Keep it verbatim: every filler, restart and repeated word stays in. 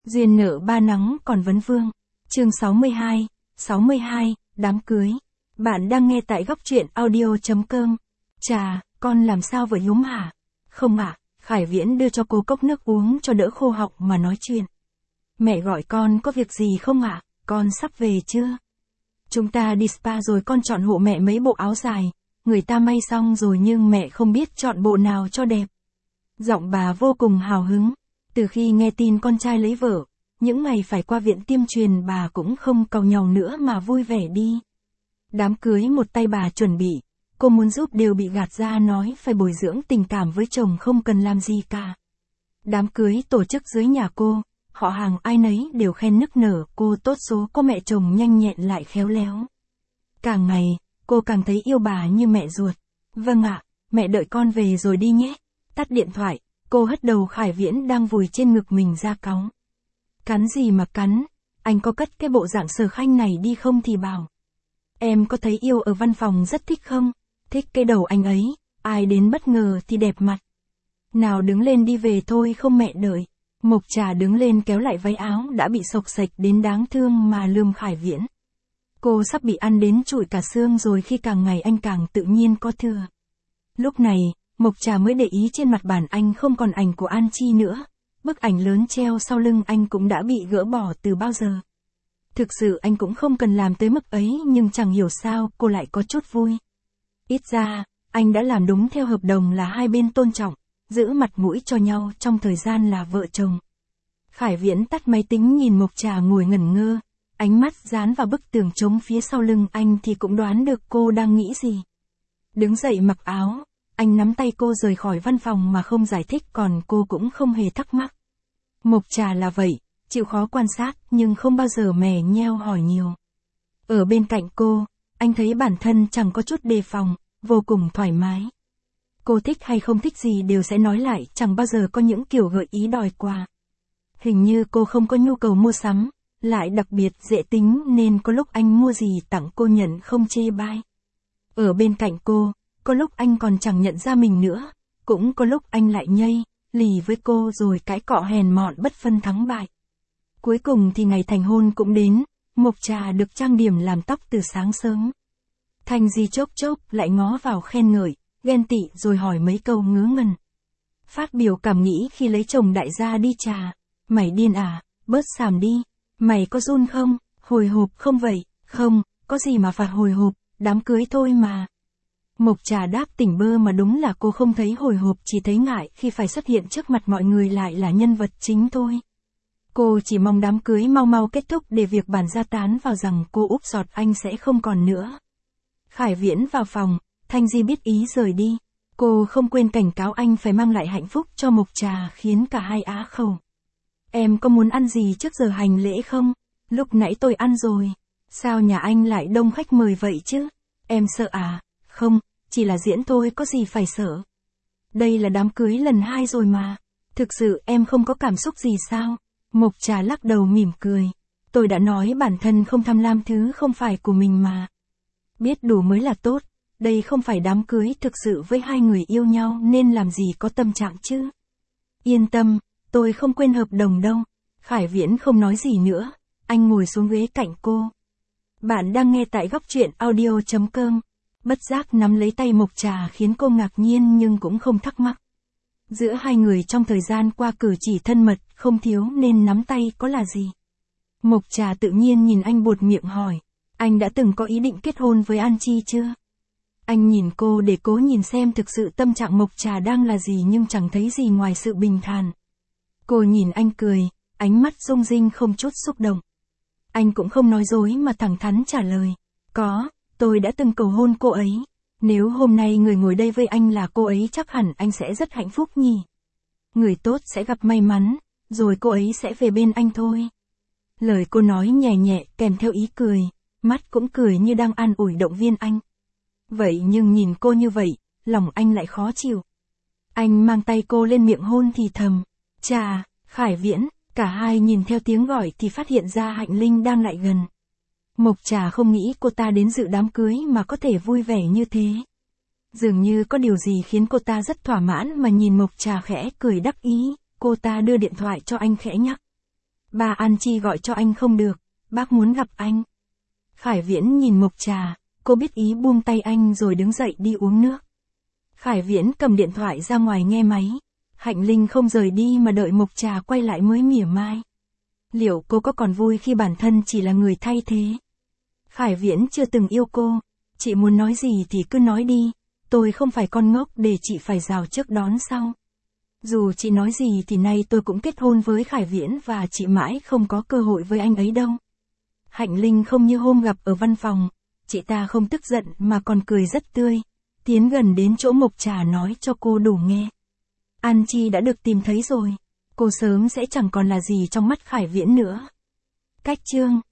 Duyên nợ ba nắng còn vấn vương. Chương sáu mươi hai, sáu mươi hai, đám cưới. Bạn đang nghe tại góc truyện audio.com. Chà, con làm sao vậy Nhúm hả? Không ạ, à, Khải Viễn đưa cho cô cốc nước uống cho đỡ khô họng mà nói chuyện. Mẹ gọi con có việc gì không ạ? À? Con sắp về chưa? Chúng ta đi spa rồi con chọn hộ mẹ mấy bộ áo dài. Người ta may xong rồi nhưng mẹ không biết chọn bộ nào cho đẹp. Giọng bà vô cùng hào hứng. Từ khi nghe tin con trai lấy vợ, những ngày phải qua viện tiêm truyền bà cũng không càu nhàu nữa mà vui vẻ đi. Đám cưới một tay bà chuẩn bị, cô muốn giúp đều bị gạt ra nói phải bồi dưỡng tình cảm với chồng không cần làm gì cả. Đám cưới tổ chức dưới nhà cô, họ hàng ai nấy đều khen nức nở cô tốt số có mẹ chồng nhanh nhẹn lại khéo léo. Càng ngày, cô càng thấy yêu bà như mẹ ruột. Vâng ạ, mẹ đợi con về rồi đi nhé. Tắt điện thoại. Cô hất đầu Khải Viễn đang vùi trên ngực mình ra cáu. Cắn gì mà cắn, anh có cất cái bộ dạng sở khanh này đi không thì bảo. Em có thấy yêu ở văn phòng rất thích không? Thích cái đầu anh ấy, ai đến bất ngờ thì đẹp mặt. Nào đứng lên đi về thôi không mẹ đợi. Mộc Trà đứng lên kéo lại váy áo đã bị xộc xệch đến đáng thương mà lườm Khải Viễn. Cô sắp bị ăn đến trụi cả xương rồi khi càng ngày anh càng tự nhiên có thừa. Lúc này, Mộc Trà mới để ý trên mặt bàn anh không còn ảnh của An Chi nữa. Bức ảnh lớn treo sau lưng anh cũng đã bị gỡ bỏ từ bao giờ. Thực sự anh cũng không cần làm tới mức ấy nhưng chẳng hiểu sao cô lại có chút vui. Ít ra, anh đã làm đúng theo hợp đồng là hai bên tôn trọng, giữ mặt mũi cho nhau trong thời gian là vợ chồng. Khải Viễn tắt máy tính nhìn Mộc Trà ngồi ngẩn ngơ, ánh mắt dán vào bức tường trống phía sau lưng anh thì cũng đoán được cô đang nghĩ gì. Đứng dậy mặc áo. Anh nắm tay cô rời khỏi văn phòng mà không giải thích còn cô cũng không hề thắc mắc. Mộc Trà là vậy, chịu khó quan sát nhưng không bao giờ mè nheo hỏi nhiều. Ở bên cạnh cô, anh thấy bản thân chẳng có chút đề phòng, vô cùng thoải mái. Cô thích hay không thích gì đều sẽ nói lại, chẳng bao giờ có những kiểu gợi ý đòi quà. Hình như cô không có nhu cầu mua sắm, lại đặc biệt dễ tính nên có lúc anh mua gì tặng cô nhận không chê bai. Ở bên cạnh cô, có lúc anh còn chẳng nhận ra mình nữa, cũng có lúc anh lại nhây, lì với cô rồi cãi cọ hèn mọn bất phân thắng bại. Cuối cùng thì ngày thành hôn cũng đến, Mộc Trà được trang điểm làm tóc từ sáng sớm. Thanh Di chốc chốc lại ngó vào khen ngợi, ghen tị rồi hỏi mấy câu ngớ ngẩn. Phát biểu cảm nghĩ khi lấy chồng đại gia đi trà, mày điên à, bớt xàm đi, mày có run không, hồi hộp không vậy, không, có gì mà phải hồi hộp, đám cưới thôi mà. Mộc Trà đáp tỉnh bơ mà đúng là cô không thấy hồi hộp, chỉ thấy ngại khi phải xuất hiện trước mặt mọi người lại là nhân vật chính thôi. Cô chỉ mong đám cưới mau mau kết thúc để việc bản gia tán vào rằng cô úp giọt anh sẽ không còn nữa. Khải Viễn vào phòng, Thanh Di biết ý rời đi. Cô không quên cảnh cáo anh phải mang lại hạnh phúc cho Mộc Trà khiến cả hai á khẩu. Em có muốn ăn gì trước giờ hành lễ không? Lúc nãy tôi ăn rồi. Sao nhà anh lại đông khách mời vậy chứ? Em sợ à? Không. Chỉ là diễn thôi có gì phải sợ. Đây là đám cưới lần hai rồi mà. Thực sự em không có cảm xúc gì sao? Mộc Trà lắc đầu mỉm cười. Tôi đã nói bản thân không tham lam thứ không phải của mình mà. Biết đủ mới là tốt. Đây không phải đám cưới thực sự với hai người yêu nhau nên làm gì có tâm trạng chứ. Yên tâm, tôi không quên hợp đồng đâu. Khải Viễn không nói gì nữa. Anh ngồi xuống ghế cạnh cô. Bạn đang nghe tại góc truyện audio.com. Bất giác nắm lấy tay Mộc Trà khiến cô ngạc nhiên nhưng cũng không thắc mắc. Giữa hai người trong thời gian qua cử chỉ thân mật không thiếu nên nắm tay có là gì. Mộc Trà tự nhiên nhìn anh buột miệng hỏi. Anh đã từng có ý định kết hôn với An Chi chưa? Anh nhìn cô để cố nhìn xem thực sự tâm trạng Mộc Trà đang là gì nhưng chẳng thấy gì ngoài sự bình thản. Cô nhìn anh cười, ánh mắt rung rinh không chút xúc động. Anh cũng không nói dối mà thẳng thắn trả lời. Có. Tôi đã từng cầu hôn cô ấy. Nếu hôm nay người ngồi đây với anh là cô ấy chắc hẳn anh sẽ rất hạnh phúc nhỉ. Người tốt sẽ gặp may mắn, rồi cô ấy sẽ về bên anh thôi. Lời cô nói nhẹ nhẹ kèm theo ý cười, mắt cũng cười như đang an ủi động viên anh. Vậy nhưng nhìn cô như vậy, lòng anh lại khó chịu. Anh mang tay cô lên miệng hôn thì thầm. Chà, Khải Viễn, cả hai nhìn theo tiếng gọi thì phát hiện ra Hạnh Linh đang lại gần. Mộc Trà không nghĩ cô ta đến dự đám cưới mà có thể vui vẻ như thế. Dường như có điều gì khiến cô ta rất thỏa mãn mà nhìn Mộc Trà khẽ cười đắc ý, cô ta đưa điện thoại cho anh khẽ nhắc. Bà An Chi gọi cho anh không được, bác muốn gặp anh. Khải Viễn nhìn mộc trà, cô biết ý buông tay anh rồi đứng dậy đi uống nước. Khải Viễn cầm điện thoại ra ngoài nghe máy. Hạnh Linh không rời đi mà đợi mộc trà quay lại mới mỉa mai. Liệu cô có còn vui khi bản thân chỉ là người thay thế? Khải Viễn chưa từng yêu cô. Chị muốn nói gì thì cứ nói đi. Tôi không phải con ngốc để chị phải rào trước đón sau. Dù chị nói gì thì nay tôi cũng kết hôn với Khải Viễn và chị mãi không có cơ hội với anh ấy đâu. Hạnh Linh không như hôm gặp ở văn phòng. Chị ta không tức giận mà còn cười rất tươi. Tiến gần đến chỗ mộc trà nói cho cô đủ nghe. An Chi đã được tìm thấy rồi. Cô sớm sẽ chẳng còn là gì trong mắt Khải Viễn nữa. Cách chương